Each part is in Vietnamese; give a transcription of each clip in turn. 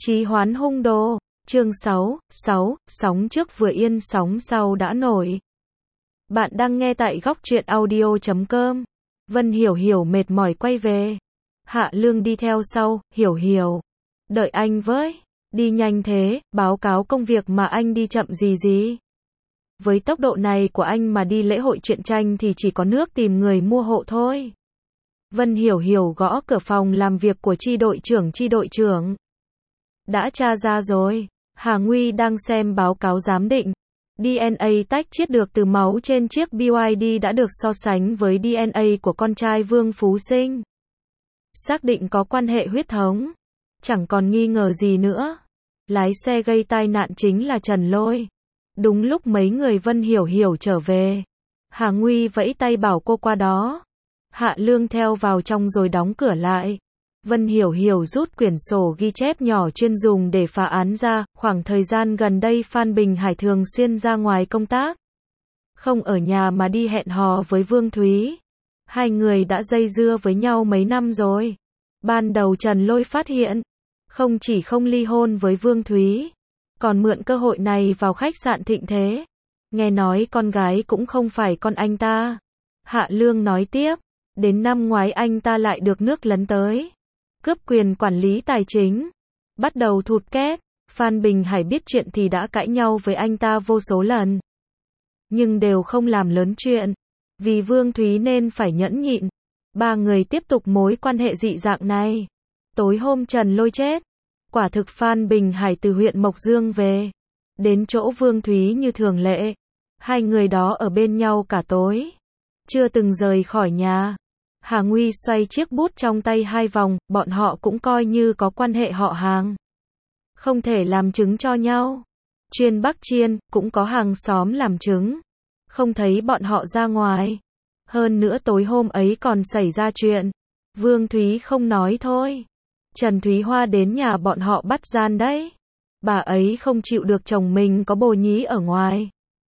Chí hoán hung đồ. Chương 6, sóng trước vừa yên sóng sau đã nổi. Bạn đang nghe tại góc truyện audio.com. Vân Hiểu Hiểu mệt mỏi quay về. Hạ Lương đi theo sau, Hiểu Hiểu. Đợi anh với. Đi nhanh thế, báo cáo công việc mà anh đi chậm gì. Với tốc độ này của anh mà đi lễ hội truyện tranh thì chỉ có nước tìm người mua hộ thôi. Vân Hiểu Hiểu gõ cửa phòng làm việc của chi đội trưởng. Đã tra ra rồi. Hà Nguy đang xem báo cáo giám định. DNA tách chiết được từ máu trên chiếc BYD đã được so sánh với DNA của con trai Vương Phú Sinh. Xác định có quan hệ huyết thống. Chẳng còn nghi ngờ gì nữa. Lái xe gây tai nạn chính là Trần Lôi. Đúng lúc mấy người Vân Hiểu Hiểu trở về. Hà Nguy vẫy tay bảo cô qua đó. Hạ Lương theo vào trong rồi đóng cửa lại. Vân Hiểu Hiểu rút quyển sổ ghi chép nhỏ chuyên dùng để phá án ra, khoảng thời gian gần đây Phan Bình Hải thường xuyên ra ngoài công tác. Không ở nhà mà đi hẹn hò với Vương Thúy. Hai người đã dây dưa với nhau mấy năm rồi. Ban đầu Trần Lôi phát hiện, không chỉ không ly hôn với Vương Thúy, còn mượn cơ hội này vào khách sạn Thịnh Thế. Nghe nói con gái cũng không phải con anh ta. Hạ Lương nói tiếp, đến năm ngoái anh ta lại được nước lấn tới. Cướp quyền quản lý tài chính. Bắt đầu thụt két. Phan Bình Hải biết chuyện thì đã cãi nhau với anh ta vô số lần. Nhưng đều không làm lớn chuyện. Vì Vương Thúy nên phải nhẫn nhịn. Ba người tiếp tục mối quan hệ dị dạng này. Tối hôm Trần Lôi chết. Quả thực Phan Bình Hải từ huyện Mộc Dương về. Đến chỗ Vương Thúy như thường lệ. Hai người đó ở bên nhau cả tối. Chưa từng rời khỏi nhà. Hà Nguy xoay chiếc bút trong tay hai vòng, bọn họ cũng coi như có quan hệ họ hàng. Không thể làm chứng cho nhau. Chuyên Bắc Chiên, cũng có hàng xóm làm chứng. Không thấy bọn họ ra ngoài. Hơn nữa tối hôm ấy còn xảy ra chuyện. Vương Thúy không nói thôi. Trần Thúy Hoa đến nhà bọn họ bắt gian đấy. Bà ấy không chịu được chồng mình có bồ nhí ở ngoài.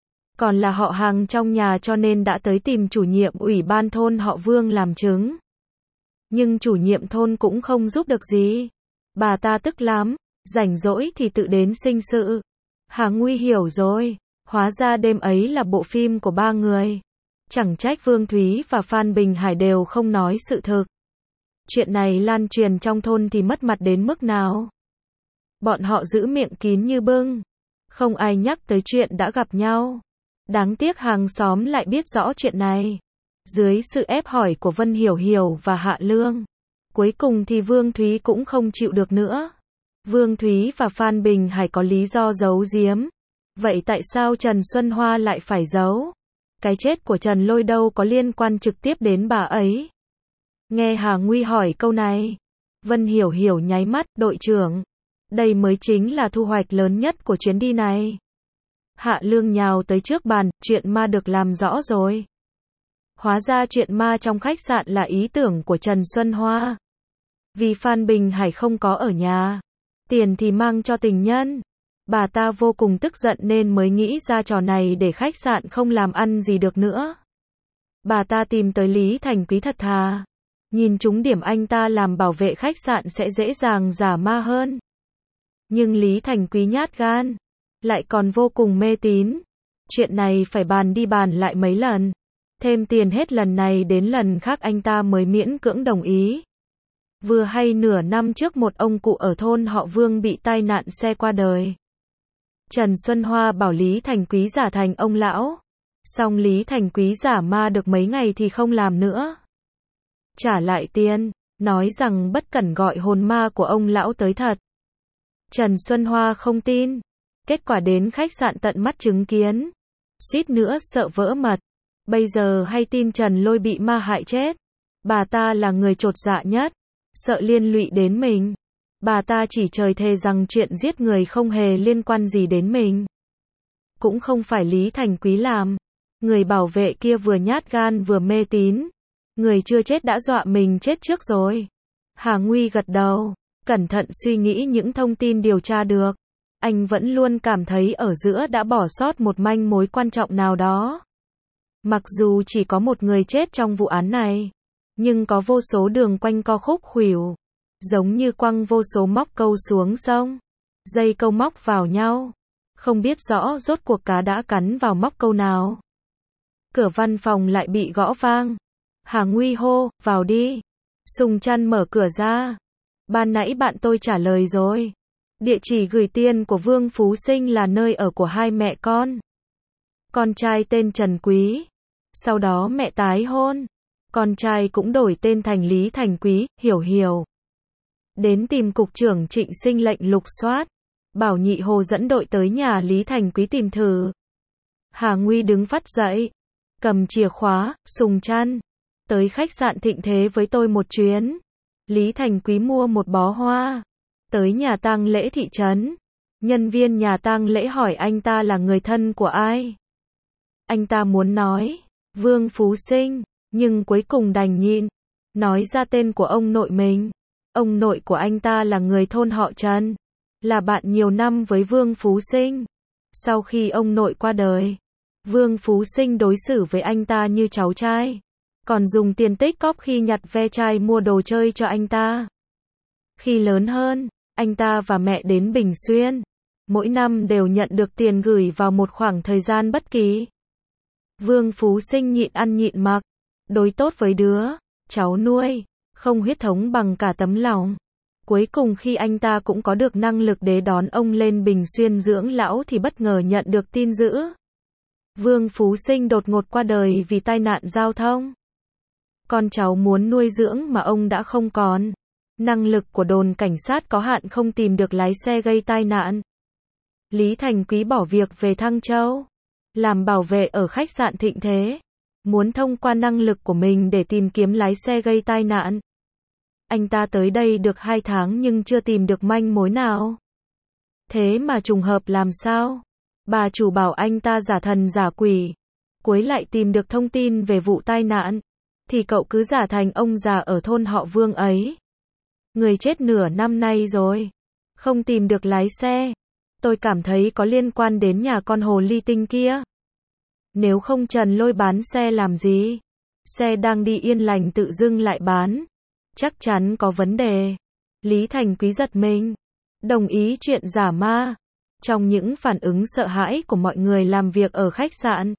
Còn là họ hàng trong nhà cho nên đã tới tìm chủ nhiệm ủy ban thôn họ Vương làm chứng. Nhưng chủ nhiệm thôn cũng không giúp được gì. Bà ta tức lắm, rảnh rỗi thì tự đến sinh sự. Hà Nguy hiểu rồi, hóa ra đêm ấy là bộ phim của ba người. Chẳng trách Vương Thúy và Phan Bình Hải đều không nói sự thực. Chuyện này lan truyền trong thôn thì mất mặt đến mức nào. Bọn họ giữ miệng kín như bưng. Không ai nhắc tới chuyện đã gặp nhau. Đáng tiếc hàng xóm lại biết rõ chuyện này. Dưới sự ép hỏi của Vân Hiểu Hiểu và Hạ Lương, cuối cùng thì Vương Thúy cũng không chịu được nữa. Vương Thúy và Phan Bình Hải có lý do giấu giếm. Vậy tại sao Trần Xuân Hoa lại phải giấu? Cái chết của Trần Lôi đâu có liên quan trực tiếp đến bà ấy. Nghe Hà Nguy hỏi câu này, Vân Hiểu Hiểu nháy mắt, đội trưởng. Đây mới chính là thu hoạch lớn nhất của chuyến đi này. Hạ Lương nhào tới trước bàn, chuyện ma được làm rõ rồi. Hóa ra chuyện ma trong khách sạn là ý tưởng của Trần Xuân Hoa. Vì Phan Bình Hải không có ở nhà, tiền thì mang cho tình nhân. Bà ta vô cùng tức giận nên mới nghĩ ra trò này để khách sạn không làm ăn gì được nữa. Bà ta tìm tới Lý Thành Quý thật thà. Nhìn trúng điểm anh ta làm bảo vệ khách sạn sẽ dễ dàng giả ma hơn. Nhưng Lý Thành Quý nhát gan. Lại còn vô cùng mê tín. Chuyện này phải bàn đi bàn lại mấy lần. Thêm tiền hết lần này đến lần khác anh ta mới miễn cưỡng đồng ý. Vừa hay nửa năm trước một ông cụ ở thôn họ Vương bị tai nạn xe qua đời. Trần Xuân Hoa bảo Lý Thành Quý giả thành ông lão. Xong Lý Thành Quý giả ma được mấy ngày thì không làm nữa. Trả lại tiền, nói rằng bất cẩn gọi hồn ma của ông lão tới thật. Trần Xuân Hoa không tin. Kết quả đến khách sạn tận mắt chứng kiến. Suýt nữa sợ vỡ mật. Bây giờ hay tin Trần Lôi bị ma hại chết. Bà ta là người chột dạ nhất. Sợ liên lụy đến mình. Bà ta chỉ trời thề rằng chuyện giết người không hề liên quan gì đến mình. Cũng không phải Lý Thành Quý làm. Người bảo vệ kia vừa nhát gan vừa mê tín. Người chưa chết đã dọa mình chết trước rồi. Hà Nguy gật đầu. Cẩn thận suy nghĩ những thông tin điều tra được. Anh vẫn luôn cảm thấy ở giữa đã bỏ sót một manh mối quan trọng nào đó. Mặc dù chỉ có một người chết trong vụ án này, nhưng có vô số đường quanh co khúc khuỷu. giống như quăng vô số móc câu xuống sông. Dây câu móc vào nhau, không biết rõ rốt cuộc cá đã cắn vào móc câu nào. Cửa văn phòng lại bị gõ vang. Hà Nguy hô, vào đi. Sùng Trăn mở cửa ra. Ban nãy bạn tôi trả lời rồi. Địa chỉ gửi tiền của Vương Phú Sinh là nơi ở của hai mẹ con. Con trai tên Trần Quý. Sau đó mẹ tái hôn. Con trai cũng đổi tên thành Lý Thành Quý, hiểu. Đến tìm cục trưởng Trịnh Sinh lệnh lục soát. Bảo Nhị Hồ dẫn đội tới nhà Lý Thành Quý tìm thử. Hà Nguy đứng phắt dậy. Cầm chìa khóa, Sùng Trăn. Tới khách sạn Thịnh Thế với tôi một chuyến. Lý Thành Quý mua một bó hoa. Tới nhà tang lễ thị trấn. Nhân viên nhà tang lễ hỏi anh ta là người thân của ai. Anh ta muốn nói Vương Phú Sinh, nhưng cuối cùng đành nhịn. Nói ra tên của ông nội mình. Ông nội của anh ta là người thôn họ Trần. Là bạn nhiều năm với Vương Phú Sinh. Sau khi ông nội qua đời, Vương Phú Sinh đối xử với anh ta như cháu trai. Còn dùng tiền tích cóp khi nhặt ve chai mua đồ chơi cho anh ta. Khi lớn hơn, anh ta và mẹ đến Bình Xuyên. Mỗi năm đều nhận được tiền gửi vào một khoảng thời gian bất kỳ. Vương Phú Sinh nhịn ăn nhịn mặc. Đối tốt với đứa cháu nuôi, không huyết thống bằng cả tấm lòng. Cuối cùng khi anh ta cũng có được năng lực để đón ông lên Bình Xuyên dưỡng lão thì bất ngờ nhận được tin dữ. Vương Phú Sinh đột ngột qua đời vì tai nạn giao thông. Con cháu muốn nuôi dưỡng mà ông đã không còn. Năng lực của đồn cảnh sát có hạn không tìm được lái xe gây tai nạn. Lý Thành Quý bỏ việc về Thăng Châu. Làm bảo vệ ở khách sạn Thịnh Thế. Muốn thông qua năng lực của mình để tìm kiếm lái xe gây tai nạn. Anh ta tới đây được 2 tháng nhưng chưa tìm được manh mối nào. Thế mà trùng hợp làm sao? Bà chủ bảo anh ta giả thần giả quỷ. Cuối lại tìm được thông tin về vụ tai nạn. Thì cậu cứ giả thành ông già ở thôn họ Vương ấy. Người chết nửa năm nay rồi. Không tìm được lái xe. Tôi cảm thấy có liên quan đến nhà con hồ ly tinh kia. Nếu không Trần Lôi bán xe làm gì? Xe đang đi yên lành tự dưng lại bán. Chắc chắn có vấn đề. Lý Thành Quý giật mình. Đồng ý chuyện giả ma. Trong những phản ứng sợ hãi của mọi người làm việc ở khách sạn,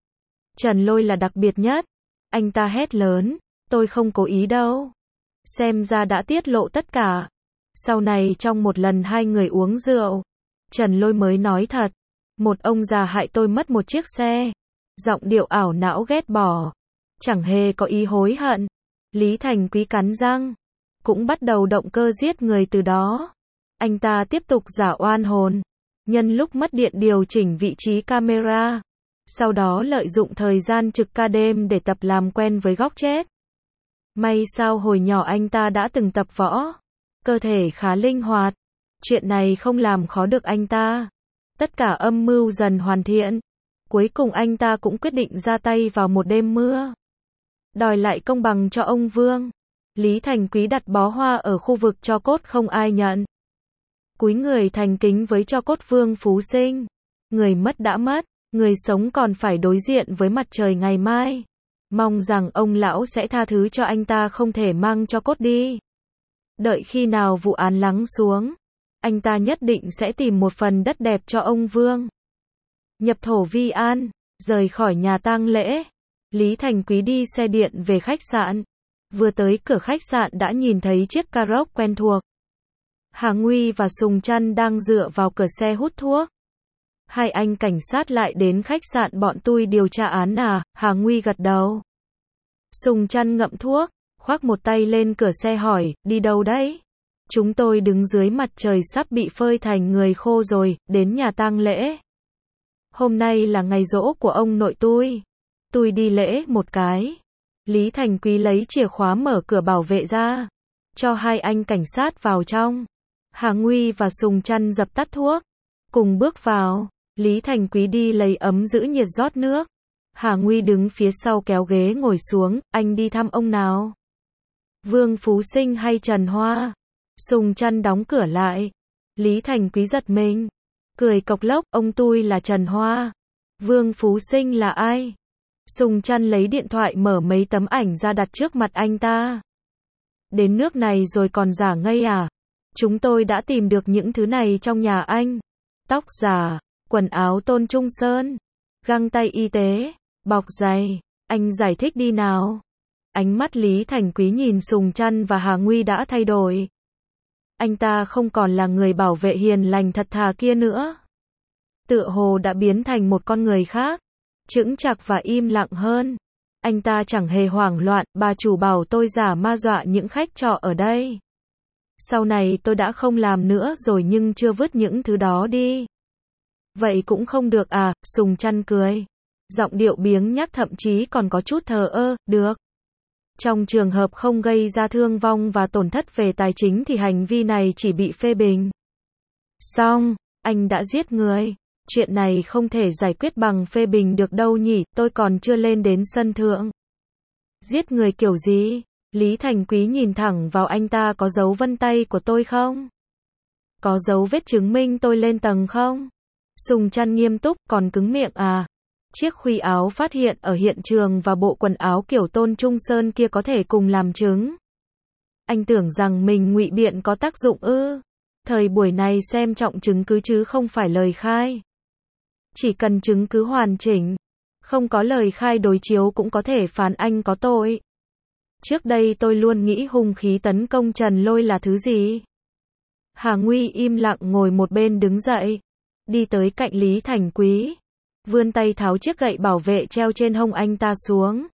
Trần Lôi là đặc biệt nhất. Anh ta hét lớn. Tôi không cố ý đâu. Xem ra đã tiết lộ tất cả. Sau này trong một lần hai người uống rượu, Trần Lôi mới nói thật. Một ông già hại tôi mất một chiếc xe. Giọng điệu ảo não ghét bỏ. Chẳng hề có ý hối hận. Lý Thành Quý cắn răng. Cũng bắt đầu động cơ giết người từ đó. Anh ta tiếp tục giả oan hồn. Nhân lúc mất điện điều chỉnh vị trí camera. Sau đó lợi dụng thời gian trực ca đêm để tập làm quen với góc chết. May sao hồi nhỏ anh ta đã từng tập võ. Cơ thể khá linh hoạt. Chuyện này không làm khó được anh ta. Tất cả âm mưu dần hoàn thiện. Cuối cùng anh ta cũng quyết định ra tay vào một đêm mưa. Đòi lại công bằng cho ông Vương. Lý Thành Quý đặt bó hoa ở khu vực tro cốt không ai nhận. Cúi người thành kính với tro cốt Vương Phú Sinh. Người mất đã mất, người sống còn phải đối diện với mặt trời ngày mai. Mong rằng ông lão sẽ tha thứ cho anh ta không thể mang tro cốt đi. Đợi khi nào vụ án lắng xuống, anh ta nhất định sẽ tìm một phần đất đẹp cho ông Vương. Nhập thổ vi an, rời khỏi nhà tang lễ. Lý Thành Quý đi xe điện về khách sạn. Vừa tới cửa khách sạn đã nhìn thấy chiếc Karoq quen thuộc. Hà Nguy và Sùng Trăn đang dựa vào cửa xe hút thuốc. Hai anh cảnh sát lại đến khách sạn bọn tôi điều tra án à? Hà Nguy gật đầu. Sùng Trăn ngậm thuốc, khoác một tay lên cửa xe hỏi, đi đâu đấy? Chúng tôi đứng dưới mặt trời sắp bị phơi thành người khô rồi, đến nhà tang lễ. Hôm nay là ngày giỗ của ông nội tôi. Tôi đi lễ một cái. Lý Thành Quý lấy chìa khóa mở cửa bảo vệ ra. Cho hai anh cảnh sát vào trong. Hà Nguy và Sùng Trăn dập tắt thuốc. Cùng bước vào. Lý Thành Quý đi lấy ấm giữ nhiệt rót nước. Hà Nguy đứng phía sau kéo ghế ngồi xuống. Anh đi thăm ông nào? Vương Phú Sinh hay Trần Hoa? Sùng Trăn đóng cửa lại. Lý Thành Quý giật mình. Cười cộc lốc, ông tôi là Trần Hoa. Vương Phú Sinh là ai? Sùng Trăn lấy điện thoại mở mấy tấm ảnh ra đặt trước mặt anh ta. Đến nước này rồi còn giả ngây à? Chúng tôi đã tìm được những thứ này trong nhà anh. Tóc giả, quần áo Tôn Trung Sơn, găng tay y tế, bọc giày. Anh giải thích đi nào. Ánh mắt Lý Thành Quý nhìn Sùng Trăn và Hà Nguy đã thay đổi. Anh ta không còn là người bảo vệ hiền lành thật thà kia nữa. Tựa hồ đã biến thành một con người khác, chững chạc và im lặng hơn. Anh ta chẳng hề hoảng loạn, bà chủ bảo tôi giả ma dọa những khách trọ ở đây. Sau này tôi đã không làm nữa rồi nhưng chưa vứt những thứ đó đi. Vậy cũng không được à, Sùng Trăn cười. Giọng điệu biếng nhác thậm chí còn có chút thờ ơ, được. Trong trường hợp không gây ra thương vong và tổn thất về tài chính thì hành vi này chỉ bị phê bình. Xong, anh đã giết người. Chuyện này không thể giải quyết bằng phê bình được đâu nhỉ, tôi còn chưa lên đến sân thượng. Giết người kiểu gì? Lý Thành Quý nhìn thẳng vào anh ta, có dấu vân tay của tôi không? Có dấu vết chứng minh tôi lên tầng không? Sùng Trăn nghiêm túc, còn cứng miệng à? Chiếc khuy áo phát hiện ở hiện trường và bộ quần áo kiểu Tôn Trung Sơn kia có thể cùng làm chứng. Anh tưởng rằng mình ngụy biện có tác dụng ư? Thời buổi này xem trọng chứng cứ chứ không phải lời khai. Chỉ cần chứng cứ hoàn chỉnh, không có lời khai đối chiếu cũng có thể phán anh có tội. Trước đây tôi luôn nghĩ hung khí tấn công Trần Lôi là thứ gì. Hà Nguy im lặng ngồi một bên đứng dậy, đi tới cạnh Lý Thành Quý, vươn tay tháo chiếc gậy bảo vệ treo trên hông anh ta xuống.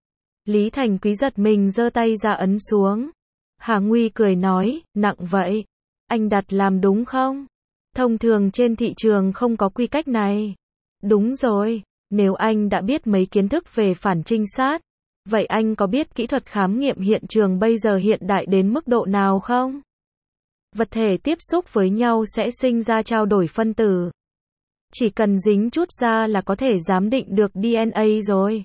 Lý Thành Quý giật mình giơ tay ra ấn xuống. Hà Nguy cười nói, nặng vậy, anh đặt làm đúng không? Thông thường trên thị trường không có quy cách này. Đúng rồi, nếu anh đã biết mấy kiến thức về phản trinh sát, vậy anh có biết kỹ thuật khám nghiệm hiện trường bây giờ hiện đại đến mức độ nào không? Vật thể tiếp xúc với nhau sẽ sinh ra trao đổi phân tử. Chỉ cần dính chút da là có thể giám định được DNA rồi.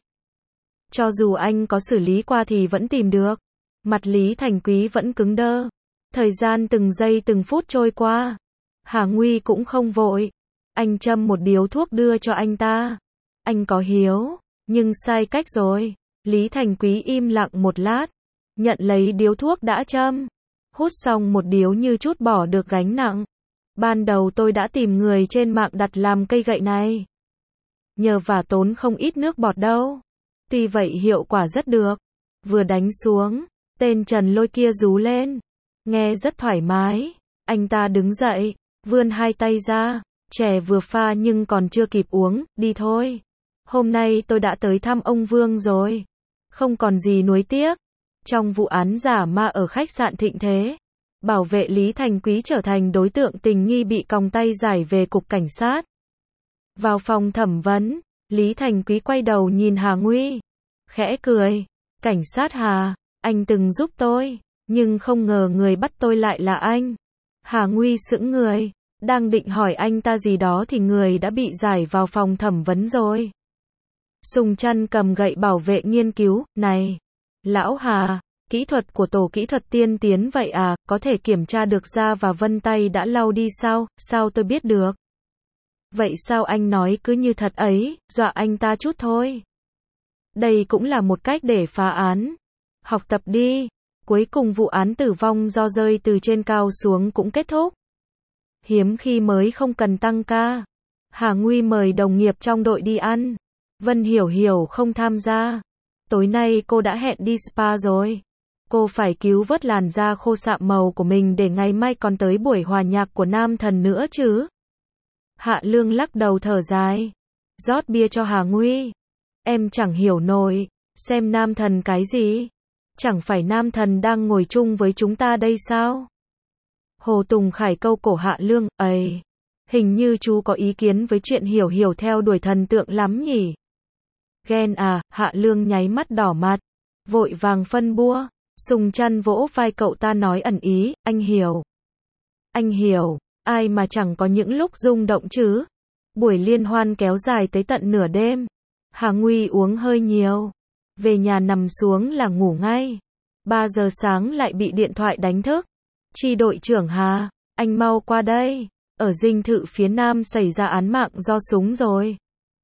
Cho dù anh có xử lý qua thì vẫn tìm được. Mặt Lý Thành Quý vẫn cứng đơ. Thời gian từng giây từng phút trôi qua. Hà Nguy cũng không vội. Anh châm một điếu thuốc đưa cho anh ta. Anh có hiếu, nhưng sai cách rồi. Lý Thành Quý im lặng một lát, nhận lấy điếu thuốc đã châm. Hút xong một điếu như trút bỏ được gánh nặng. Ban đầu tôi đã tìm người trên mạng đặt làm cây gậy này. Nhờ và tốn không ít nước bọt đâu. Tuy vậy hiệu quả rất được. Vừa đánh xuống, tên Trần Lôi kia rú lên. Nghe rất thoải mái. Anh ta đứng dậy, vươn hai tay ra. Chè vừa pha nhưng còn chưa kịp uống, đi thôi. Hôm nay tôi đã tới thăm ông Vương rồi. Không còn gì nuối tiếc. Trong vụ án giả ma ở khách sạn Thịnh Thế, bảo vệ Lý Thành Quý trở thành đối tượng tình nghi bị còng tay giải về cục cảnh sát. Vào phòng thẩm vấn, Lý Thành Quý quay đầu nhìn Hà Nguy, khẽ cười. Cảnh sát Hà, anh từng giúp tôi, nhưng không ngờ người bắt tôi lại là anh. Hà Nguy sững người, đang định hỏi anh ta gì đó thì người đã bị giải vào phòng thẩm vấn rồi. Sùng Trăn cầm gậy bảo vệ nghiên cứu, này, lão Hà, kỹ thuật của tổ kỹ thuật tiên tiến vậy à, có thể kiểm tra được da và vân tay đã lau đi sao, sao tôi biết được? Vậy sao anh nói cứ như thật ấy, dọa anh ta chút thôi. Đây cũng là một cách để phá án. Học tập đi. Cuối cùng vụ án tử vong do rơi từ trên cao xuống cũng kết thúc. Hiếm khi mới không cần tăng ca. Hà Nguy mời đồng nghiệp trong đội đi ăn. Vân Hiểu Hiểu không tham gia. Tối nay cô đã hẹn đi spa rồi. Cô phải cứu vớt làn da khô sạm màu của mình để ngày mai còn tới buổi hòa nhạc của Nam Thần nữa chứ. Hạ Lương lắc đầu thở dài. Rót bia cho Hà Nguy. Em chẳng hiểu nổi. Xem Nam Thần cái gì? Chẳng phải Nam Thần đang ngồi chung với chúng ta đây sao? Hồ Tùng Khải câu cổ Hạ Lương. Ây, hình như chú có ý kiến với chuyện Hiểu Hiểu theo đuổi thần tượng lắm nhỉ? Ghen à? Hạ Lương nháy mắt đỏ mặt, vội vàng phân bua. Sùng Trăn vỗ vai cậu ta nói ẩn ý, anh hiểu. Anh hiểu, ai mà chẳng có những lúc rung động chứ. Buổi liên hoan kéo dài tới tận nửa đêm. Hà Nguy uống hơi nhiều. Về nhà nằm xuống là ngủ ngay. 3 giờ sáng lại bị điện thoại đánh thức. Chi đội trưởng Hà, anh mau qua đây. Ở dinh thự phía Nam xảy ra án mạng do súng rồi.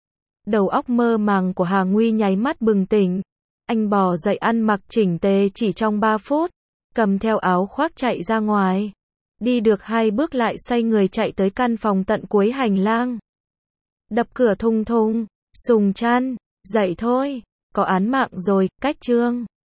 Đầu óc mơ màng của Hà Nguy nháy mắt bừng tỉnh. Anh bò dậy ăn mặc chỉnh tề chỉ trong 3 phút. cầm theo áo khoác chạy ra ngoài. Đi được 2 bước lại xoay người chạy tới căn phòng tận cuối hành lang. Đập cửa thùng thùng, Sùng Trăn, dậy thôi, có án mạng rồi, cách Trương.